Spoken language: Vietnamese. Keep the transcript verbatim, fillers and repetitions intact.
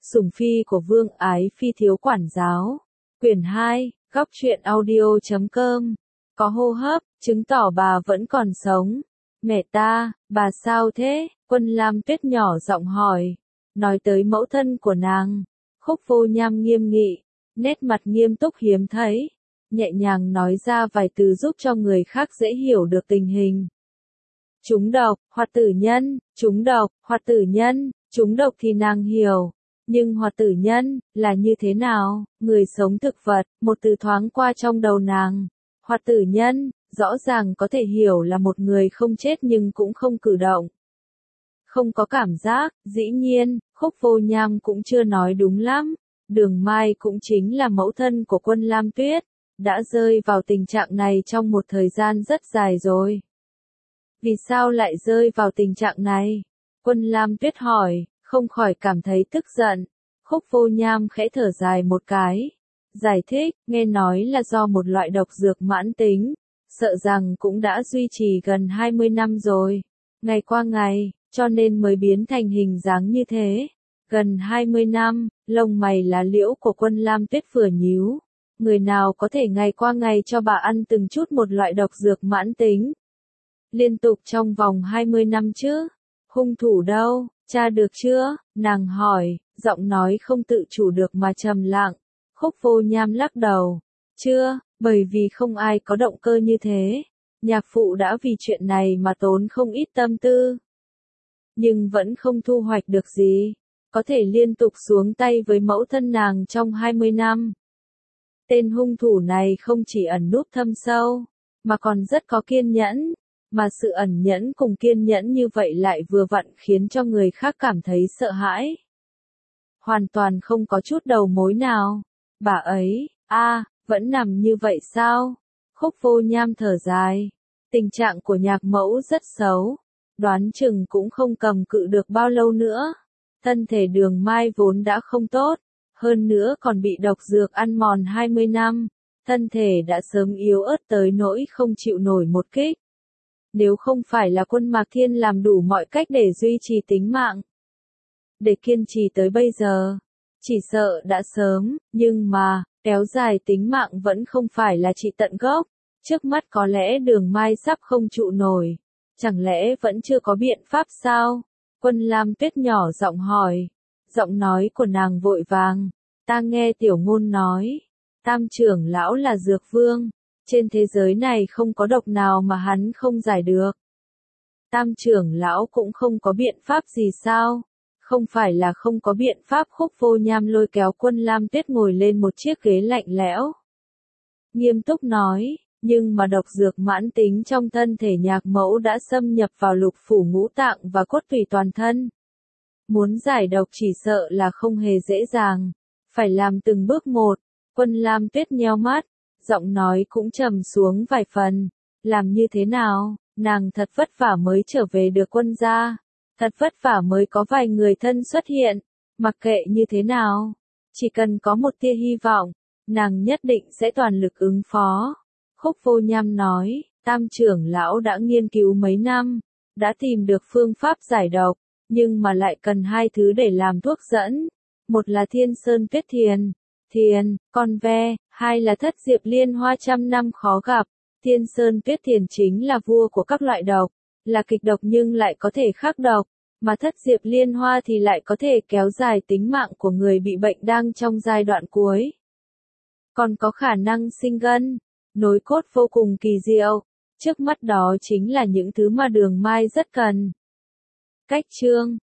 Sủng phi của Vương Ái Phi thiếu quản giáo. Quyển hai, góc truyện audio chấm com. Có hô hấp, chứng tỏ bà vẫn còn sống. Mẹ ta, bà sao thế? Quân Lam Tuyết nhỏ giọng hỏi. Nói tới mẫu thân của nàng. Khúc Vô Nham nghiêm nghị, nét mặt nghiêm túc hiếm thấy. Nhẹ nhàng nói ra vài từ giúp cho người khác dễ hiểu được tình hình. Trúng độc, Hoạt Tử Nhân, trúng độc, Hoạt Tử Nhân, trúng độc thì nàng hiểu. Nhưng Hoạt Tử Nhân, là như thế nào? Người sống thực vật, một từ thoáng qua trong đầu nàng. Hoạt Tử Nhân, rõ ràng có thể hiểu là một người không chết nhưng cũng không cử động. Không có cảm giác, dĩ nhiên, Khúc Vô Nham cũng chưa nói đúng lắm. Đường Mai cũng chính là mẫu thân của Quân Lam Tuyết, đã rơi vào tình trạng này trong một thời gian rất dài rồi. Vì sao lại rơi vào tình trạng này? Quân Lam Tuyết hỏi, không khỏi cảm thấy tức giận. Khúc Vô Nham khẽ thở dài một cái. Giải thích, nghe nói là do một loại độc dược mãn tính, sợ rằng cũng đã duy trì gần hai mươi năm rồi. Ngày qua ngày, cho nên mới biến thành hình dáng như thế. Gần hai mươi năm, lông mày lá liễu của Quân Lam Tuyết vừa nhíu. Người nào có thể ngày qua ngày cho bà ăn từng chút một loại độc dược mãn tính? Liên tục trong vòng hai mươi năm chứ? Hung thủ đâu, tra được chưa? Nàng hỏi, giọng nói không tự chủ được mà trầm lặng. Khúc Vô Nham lắc đầu. Chưa, bởi vì không ai có động cơ như thế. Nhạc phụ đã vì chuyện này mà tốn không ít tâm tư. Nhưng vẫn không thu hoạch được gì. Có thể liên tục xuống tay với mẫu thân nàng trong hai mươi năm. Tên hung thủ này không chỉ ẩn núp thâm sâu, mà còn rất có kiên nhẫn. Mà sự ẩn nhẫn cùng kiên nhẫn như vậy lại vừa vặn khiến cho người khác cảm thấy sợ hãi. Hoàn toàn không có chút đầu mối nào. Bà ấy, a, vẫn nằm như vậy sao? Khúc Vô Nham thở dài. Tình trạng của nhạc mẫu rất xấu. Đoán chừng cũng không cầm cự được bao lâu nữa. Thân thể Đường Mai vốn đã không tốt. Hơn nữa còn bị độc dược ăn mòn hai mươi năm. Thân thể đã sớm yếu ớt tới nỗi không chịu nổi một kích. Nếu không phải là Quân Mạc Thiên làm đủ mọi cách để duy trì tính mạng. Để kiên trì tới bây giờ. Chỉ sợ đã sớm, nhưng mà, kéo dài tính mạng vẫn không phải là trị tận gốc. Trước mắt có lẽ Đường Mai sắp không trụ nổi. Chẳng lẽ vẫn chưa có biện pháp sao? Quân Lam Tuyết nhỏ giọng hỏi. Giọng nói của nàng vội vàng. Ta nghe Tiểu Ngôn nói. Tam trưởng lão là dược vương. Trên thế giới này không có độc nào mà hắn không giải được. Tam trưởng lão cũng không có biện pháp gì sao? Không phải là không có biện pháp. Khúc Vô Nham lôi kéo Quân Lam Tuyết ngồi lên một chiếc ghế lạnh lẽo. Nghiêm túc nói, nhưng mà độc dược mãn tính trong thân thể nhạc mẫu đã xâm nhập vào lục phủ ngũ tạng và cốt tủy toàn thân. Muốn giải độc chỉ sợ là không hề dễ dàng. Phải làm từng bước một. Quân Lam Tuyết nheo mắt. Giọng nói cũng trầm xuống vài phần. Làm như thế nào? Nàng thật vất vả mới trở về được Quân gia. Thật vất vả mới có vài người thân xuất hiện. Mặc kệ như thế nào. Chỉ cần có một tia hy vọng. Nàng nhất định sẽ toàn lực ứng phó. Khúc Vô Nham nói. Tam trưởng lão đã nghiên cứu mấy năm. Đã tìm được phương pháp giải độc. Nhưng mà lại cần hai thứ để làm thuốc dẫn. Một là Thiên Sơn Tuyết Thiền. Thiền, con ve, hai là Thất Diệp Liên Hoa trăm năm khó gặp. Thiên Sơn Tuyết Thiền chính là vua của các loại độc, là kịch độc nhưng lại có thể khắc độc, mà Thất Diệp Liên Hoa thì lại có thể kéo dài tính mạng của người bị bệnh đang trong giai đoạn cuối. Còn có khả năng sinh gân, nối cốt vô cùng kỳ diệu. Trước mắt đó chính là những thứ mà Đường Mai rất cần. Cách chương